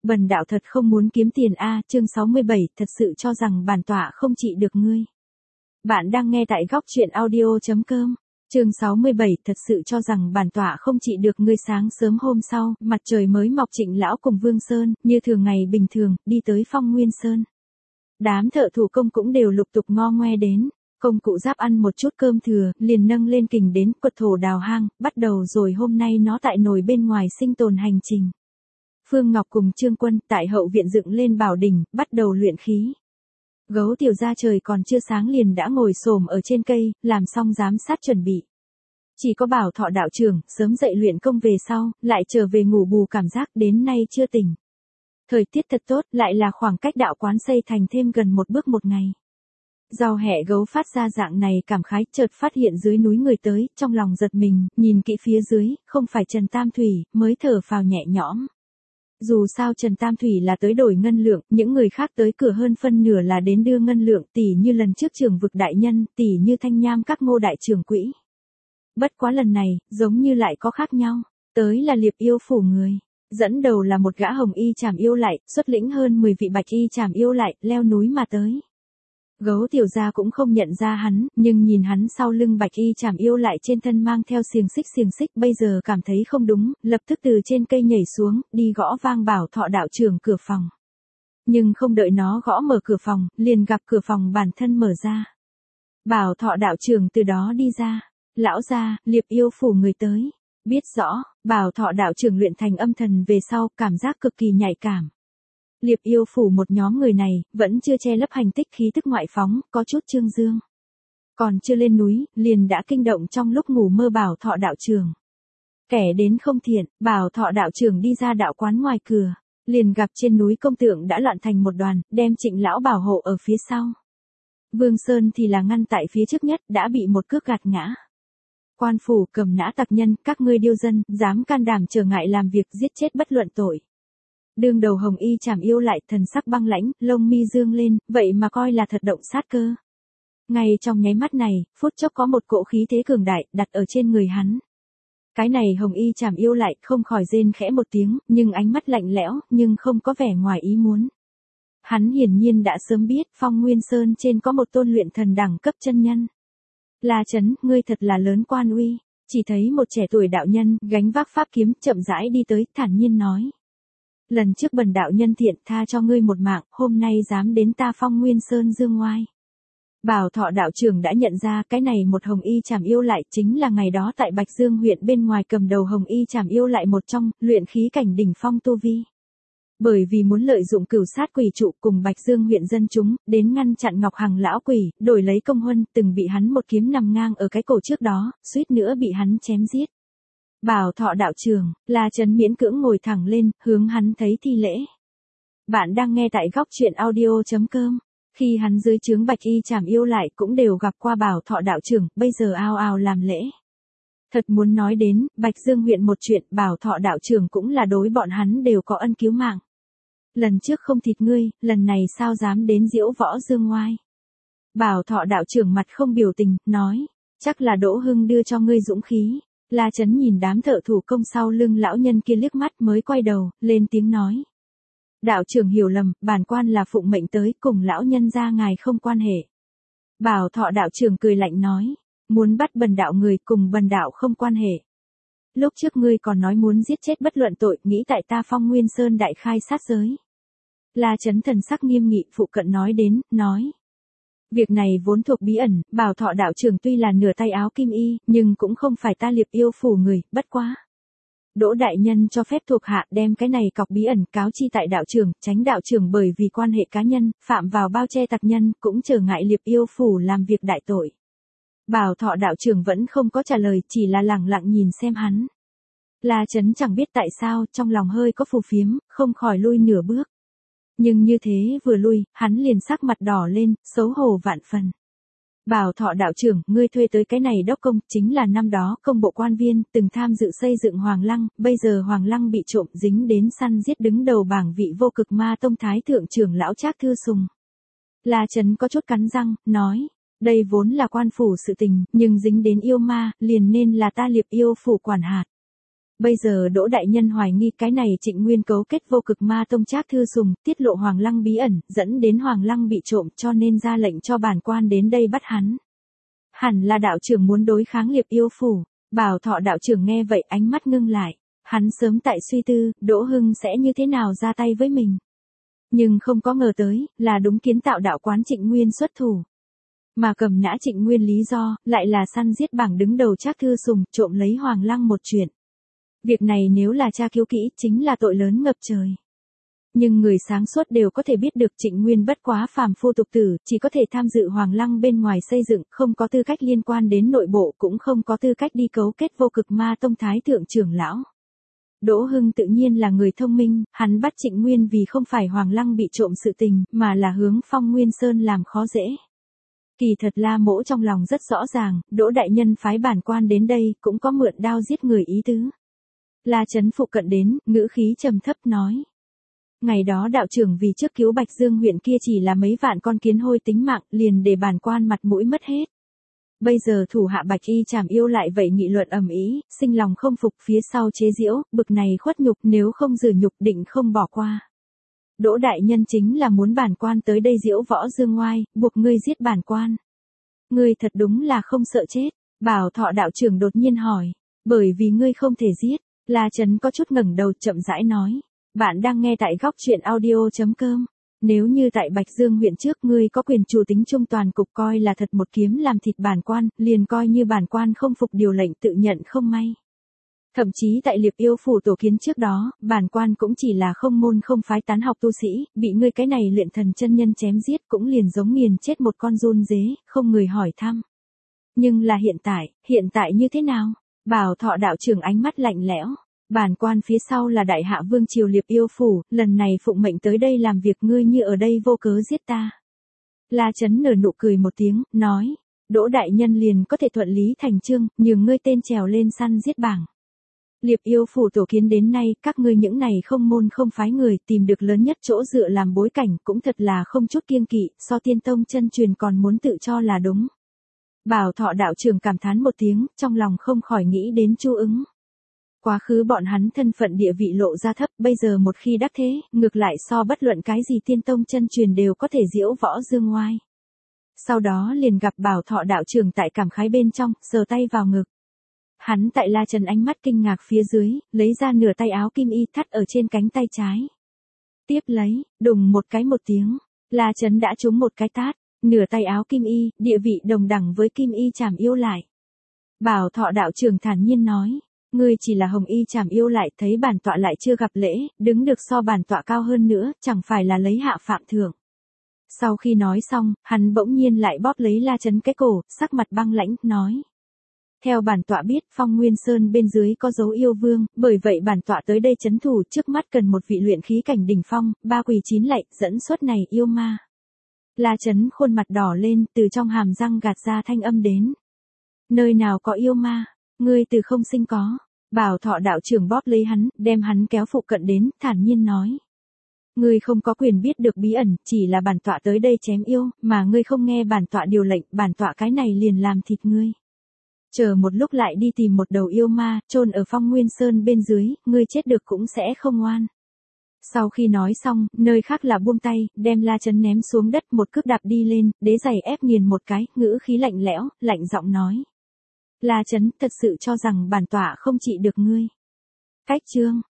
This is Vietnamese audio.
Bần đạo thật không muốn kiếm tiền a, chương 67, thật sự cho rằng bản tọa không trị được ngươi. Bạn đang nghe tại góc truyện audio.com. Chương 67, thật sự cho rằng bản tọa không trị được ngươi. Sáng sớm hôm sau, mặt trời mới mọc, Trịnh lão cùng Vương Sơn, như thường ngày bình thường, đi tới Phong Nguyên Sơn. Đám thợ thủ công cũng đều lục tục ngo ngoe đến. Công cụ giáp ăn một chút cơm thừa, liền nâng lên kình đến quật thổ đào hang, bắt đầu rồi hôm nay nó tại nồi bên ngoài sinh tồn hành trình. Phương Ngọc cùng Trương Quân tại hậu viện dựng lên bảo đỉnh, bắt đầu luyện khí. Gấu Tiểu Gia trời còn chưa sáng liền đã ngồi xổm ở trên cây, làm xong giám sát chuẩn bị. Chỉ có Bảo Thọ đạo trưởng, sớm dậy luyện công về sau, lại trở về ngủ bù cảm giác đến nay chưa tỉnh. Thời tiết thật tốt, lại là khoảng cách đạo quán xây thành thêm gần một bước một ngày. Rau hẹ gấu phát ra dạng này cảm khái, chợt phát hiện dưới núi người tới, trong lòng giật mình, nhìn kỹ phía dưới, không phải Trần Tam Thủy, mới thở phào nhẹ nhõm. Dù sao Trần Tam Thủy là tới đổi ngân lượng, những người khác tới cửa hơn phân nửa là đến đưa ngân lượng, tỷ như lần trước Trường Vực đại nhân, tỷ như Thanh Nham các Ngô đại trưởng quỹ. Bất quá lần này, giống như lại có khác nhau, tới là Liệp Yêu phủ người. Dẫn đầu là một gã hồng y trảm yêu lại, xuất lĩnh hơn 10 vị bạch y trảm yêu lại, leo núi mà tới. Gấu Tiểu Gia cũng không nhận ra hắn, nhưng nhìn hắn sau lưng bạch y trảm yêu lại trên thân mang theo xiềng xích bây giờ cảm thấy không đúng, lập tức từ trên cây nhảy xuống, đi gõ vang Bảo Thọ đạo trưởng cửa phòng. Nhưng không đợi nó gõ mở cửa phòng, liền gặp cửa phòng bản thân mở ra. Bảo Thọ đạo trưởng từ đó đi ra. Lão gia, Liệp Yêu phủ người tới. Biết rõ, Bảo Thọ đạo trưởng luyện thành âm thần về sau, cảm giác cực kỳ nhạy cảm. Liệp Yêu phủ một nhóm người này, vẫn chưa che lấp hành tích khí tức ngoại phóng, có chút trương dương. Còn chưa lên núi, liền đã kinh động trong lúc ngủ mơ Bảo Thọ đạo trưởng. Kẻ đến không thiện, Bảo Thọ đạo trưởng đi ra đạo quán ngoài cửa, liền gặp trên núi công tượng đã loạn thành một đoàn, đem Trịnh lão bảo hộ ở phía sau. Vương Sơn thì là ngăn tại phía trước nhất, đã bị một cước gạt ngã. Quan phủ cầm nã tặc nhân, các ngươi điêu dân, dám can đảm trở ngại làm việc, giết chết bất luận tội. Đương đầu hồng y trảm yêu lại, thần sắc băng lãnh, lông mi dương lên, vậy mà coi là thật động sát cơ. Ngay trong nháy mắt này, phút chốc có một cỗ khí thế cường đại, đặt ở trên người hắn. Cái này hồng y trảm yêu lại, không khỏi rên khẽ một tiếng, nhưng ánh mắt lạnh lẽo, nhưng không có vẻ ngoài ý muốn. Hắn hiển nhiên đã sớm biết, Phong Nguyên Sơn trên có một tôn luyện thần đẳng cấp chân nhân. La Chấn, ngươi thật là lớn quan uy. Chỉ thấy một trẻ tuổi đạo nhân, gánh vác pháp kiếm, chậm rãi đi tới, thản nhiên nói. Lần trước bần đạo nhân thiện tha cho ngươi một mạng, hôm nay dám đến ta Phong Nguyên Sơn dương ngoai. Bảo Thọ đạo trưởng đã nhận ra cái này một hồng y trảm yêu lại chính là ngày đó tại Bạch Dương huyện bên ngoài cầm đầu hồng y trảm yêu lại một trong, luyện khí cảnh đỉnh phong tu vi. Bởi vì muốn lợi dụng cửu sát quỷ trụ cùng Bạch Dương huyện dân chúng, đến ngăn chặn Ngọc Hằng lão quỷ, đổi lấy công huân, từng bị hắn một kiếm nằm ngang ở cái cổ trước đó, suýt nữa bị hắn chém giết. Bảo Thọ đạo trưởng, La Chấn miễn cưỡng ngồi thẳng lên, hướng hắn thấy thi lễ. Bạn đang nghe tại góc truyện audio.com. Khi hắn dưới trướng bạch y trảm yêu lại cũng đều gặp qua Bảo Thọ đạo trưởng, bây giờ ao ao làm lễ. Thật muốn nói đến, Bạch Dương huyện một chuyện, Bảo Thọ đạo trưởng cũng là đối bọn hắn đều có ân cứu mạng. Lần trước không thịt ngươi, lần này sao dám đến diễu võ dương ngoai. Bảo Thọ đạo trưởng mặt không biểu tình, nói, chắc là Đỗ Hưng đưa cho ngươi dũng khí. La Chấn nhìn đám thợ thủ công sau lưng lão nhân kia liếc mắt mới quay đầu, lên tiếng nói. Đạo trưởng hiểu lầm, bản quan là phụng mệnh tới, cùng lão nhân gia ngài không quan hệ. Bảo Thọ đạo trưởng cười lạnh nói, muốn bắt bần đạo người cùng bần đạo không quan hệ. Lúc trước ngươi còn nói muốn giết chết bất luận tội, nghĩ tại ta Phong Nguyên Sơn đại khai sát giới. La Chấn thần sắc nghiêm nghị, phụ cận nói đến, nói. Việc này vốn thuộc bí ẩn, Bảo Thọ đạo trưởng tuy là nửa tay áo kim y, nhưng cũng không phải ta Liệp Yêu phủ người, bất quá. Đỗ đại nhân cho phép thuộc hạ đem cái này cọc bí ẩn cáo chi tại đạo trưởng, tránh đạo trưởng bởi vì quan hệ cá nhân, phạm vào bao che tặc nhân, cũng trở ngại Liệp Yêu phủ làm việc đại tội. Bảo Thọ đạo trưởng vẫn không có trả lời, chỉ là lẳng lặng nhìn xem hắn. La Chấn chẳng biết tại sao, trong lòng hơi có phù phiếm, không khỏi lui nửa bước. Nhưng như thế vừa lui, hắn liền sắc mặt đỏ lên, xấu hổ vạn phần. Bảo Thọ đạo trưởng, ngươi thuê tới cái này đốc công, chính là năm đó công bộ quan viên, từng tham dự xây dựng Hoàng Lăng, bây giờ Hoàng Lăng bị trộm dính đến săn giết đứng đầu bảng vị vô cực ma tông thái thượng trưởng lão Trác Thư Sùng. La Chấn có chút cắn răng, nói, đây vốn là quan phủ sự tình, nhưng dính đến yêu ma, liền nên là ta Liệp Yêu phủ quản hạt. Bây giờ Đỗ đại nhân hoài nghi cái này Trịnh Nguyên cấu kết vô cực ma tông Trác Thư Sùng, tiết lộ Hoàng Lăng bí ẩn, dẫn đến Hoàng Lăng bị trộm, cho nên ra lệnh cho bản quan đến đây bắt hắn. Hẳn là đạo trưởng muốn đối kháng Liệp Yêu phủ. Bảo Thọ đạo trưởng nghe vậy ánh mắt ngưng lại. Hắn sớm tại suy tư, Đỗ Hưng sẽ như thế nào ra tay với mình. Nhưng không có ngờ tới, là đúng kiến tạo đạo quán Trịnh Nguyên xuất thủ. Mà cầm nã Trịnh Nguyên lý do, lại là săn giết bảng đứng đầu Trác Thư Sùng, trộm lấy Hoàng Lăng một chuyện. Việc này nếu là tra cứu kỹ, chính là tội lớn ngập trời. Nhưng người sáng suốt đều có thể biết được Trịnh Nguyên bất quá phàm phu tục tử, chỉ có thể tham dự Hoàng Lăng bên ngoài xây dựng, không có tư cách liên quan đến nội bộ, cũng không có tư cách đi cấu kết vô cực ma tông thái thượng trưởng lão. Đỗ Hưng tự nhiên là người thông minh, hắn bắt Trịnh Nguyên vì không phải Hoàng Lăng bị trộm sự tình, mà là hướng Phong Nguyên Sơn làm khó dễ. Kỳ thật La Mỗ trong lòng rất rõ ràng, Đỗ đại nhân phái bản quan đến đây, cũng có mượn đao giết người ý tứ. La Chấn phụ cận đến, ngữ khí trầm thấp nói. Ngày đó đạo trưởng vì trước cứu Bạch Dương huyện kia chỉ là mấy vạn con kiến hôi tính mạng, liền để bản quan mặt mũi mất hết. Bây giờ thủ hạ Bạch Y Trảm Yêu lại vậy nghị luận ầm ĩ, sinh lòng không phục, phía sau chế giễu, bực này khuất nhục, nếu không rửa nhục định không bỏ qua. Đỗ đại nhân chính là muốn bản quan tới đây giễu võ dương ngoai, buộc ngươi giết bản quan. Ngươi thật đúng là không sợ chết. Bảo Thọ đạo trưởng đột nhiên hỏi. Bởi vì ngươi không thể giết. La Chấn có chút ngẩng đầu chậm rãi nói. Bạn đang nghe tại góc truyện audio.com. Nếu như tại Bạch Dương huyện trước ngươi có quyền chủ tính trung toàn cục coi là thật một kiếm làm thịt bản quan, liền coi như bản quan không phục điều lệnh tự nhận không may. Thậm chí tại Liệp Yêu phủ tổ kiến trước đó, bản quan cũng chỉ là không môn không phái tán học tu sĩ, bị ngươi cái này luyện thần chân nhân chém giết cũng liền giống nghiền chết một con giun dế, không người hỏi thăm. Nhưng là hiện tại như thế nào? Bảo Thọ đạo trưởng ánh mắt lạnh lẽo. Bản quan phía sau là đại hạ vương triều Liệp Yêu phủ, lần này phụng mệnh tới đây làm việc ngươi như ở đây vô cớ giết ta. La Chấn nở nụ cười một tiếng, nói, Đỗ đại nhân liền có thể thuận lý thành chương, nhường ngươi tên trèo lên săn giết bảng. Liệp Yêu phủ tổ kiến đến nay, các ngươi những này không môn không phái người tìm được lớn nhất chỗ dựa làm bối cảnh cũng thật là không chút kiêng kỵ, so tiên tông chân truyền còn muốn tự cho là đúng. Bảo Thọ đạo trưởng cảm thán một tiếng, trong lòng không khỏi nghĩ đến Chu Ứng. Quá khứ bọn hắn thân phận địa vị lộ ra thấp, bây giờ một khi đắc thế, ngược lại so bất luận cái gì tiên tông chân truyền đều có thể giễu võ dương ngoai. Sau đó liền gặp Bảo Thọ đạo trưởng tại cảm khái bên trong, sờ tay vào ngực. Hắn tại La Trần ánh mắt kinh ngạc phía dưới, lấy ra nửa tay áo kim y thắt ở trên cánh tay trái. Tiếp lấy, đùng một tiếng, La Trần đã trúng một cái tát, nửa tay áo kim y, địa vị đồng đẳng với kim y Trảm Yêu lại. Bảo Thọ đạo trưởng thản nhiên nói, ngươi chỉ là Hồng Y Trảm Yêu lại, thấy bản tọa lại chưa gặp lễ, đứng được so bản tọa cao hơn nữa, chẳng phải là lấy hạ phạm thưởng. Sau khi nói xong, hắn bỗng nhiên lại bóp lấy La Trấn cái cổ, sắc mặt băng lãnh, nói. Theo bản tọa biết, Phong Nguyên Sơn bên dưới có dấu yêu vương, bởi vậy bản tọa tới đây trấn thủ, trước mắt cần một vị luyện khí cảnh đỉnh phong, 3 quỳ 9 lạy, dẫn xuất này yêu ma. La Trấn khuôn mặt đỏ lên, từ trong hàm răng gạt ra thanh âm đến. Nơi nào có yêu ma, ngươi từ không sinh có. Bảo Thọ đạo trưởng bóp lấy hắn, đem hắn kéo phụ cận đến, thản nhiên nói. Ngươi không có quyền biết được bí ẩn, chỉ là bản tọa tới đây chém yêu, mà ngươi không nghe bản tọa điều lệnh, bản tọa cái này liền làm thịt ngươi. Chờ một lúc lại đi tìm một đầu yêu ma, chôn ở Phong Nguyên Sơn bên dưới, ngươi chết được cũng sẽ không ngoan. Sau khi nói xong, nơi khác là buông tay, đem La Trấn ném xuống đất, một cước đạp đi lên, đế giày ép nghiền một cái, ngữ khí lạnh lẽo, lạnh giọng nói. La Trấn thật sự cho rằng bản tọa không trị được ngươi. Cách chương.